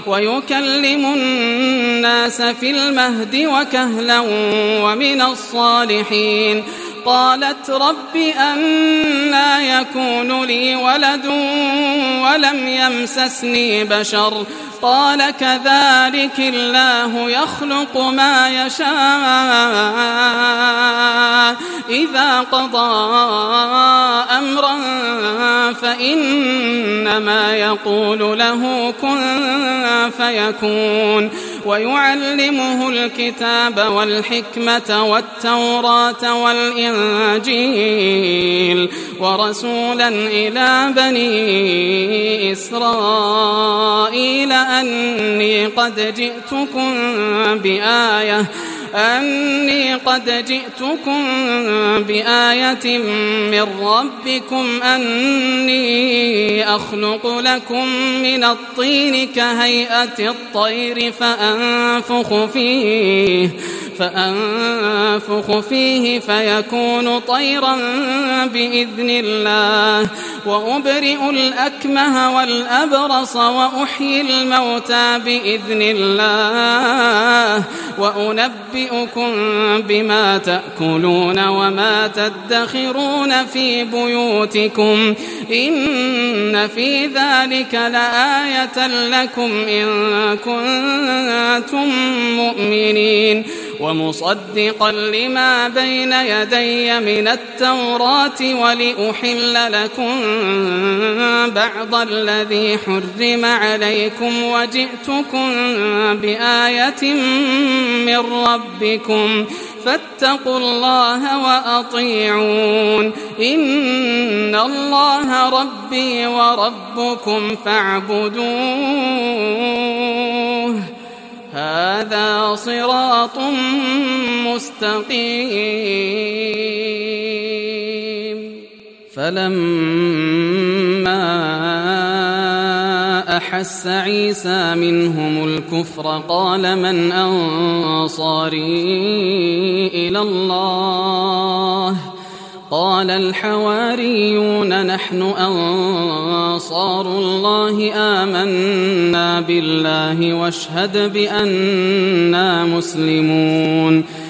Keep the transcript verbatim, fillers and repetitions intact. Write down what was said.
ويكلم الناس في المهد وكهلا ومن الصالحين. قالت رب أنى يكون لي ولد ولم يمسسني بشر قال كذلك الله يخلق ما يشاء إذا قضى أمرا فإنما يقول له كن فيكون. ويعلمه الكتاب والحكمة والتوراة والإنجيل ورسولا إلى بني إسرائيل أني قد جئتكم بآية أني قد جئتكم بآية من ربكم أني أخلق لكم من الطين كهيئة الطير فأنفخ فيه فأنفخ فيه فيكون طيرا بإذن الله وأبرئ الأكمه والأبرص وأحيي الموتى بإذن الله وأنبئكم بما تأكلون وما تدخرون في بيوتكم إن في ذلك لآية لكم إن كنتم مؤمنين. ومصدقا لما بين يدي من التوراة ولأحل لكم بعض الذي حرم عليكم وجئتكم بآية من ربكم فاتقوا الله وأطيعون إن الله ربي وربكم فاعبدوه هذا صراط مستقيم. فلما أحس عيسى منهم الكفر قال من أنصاري إلى الله قال الحواريون نحن أنصار الله آمنا بالله واشهد بأننا مسلمون.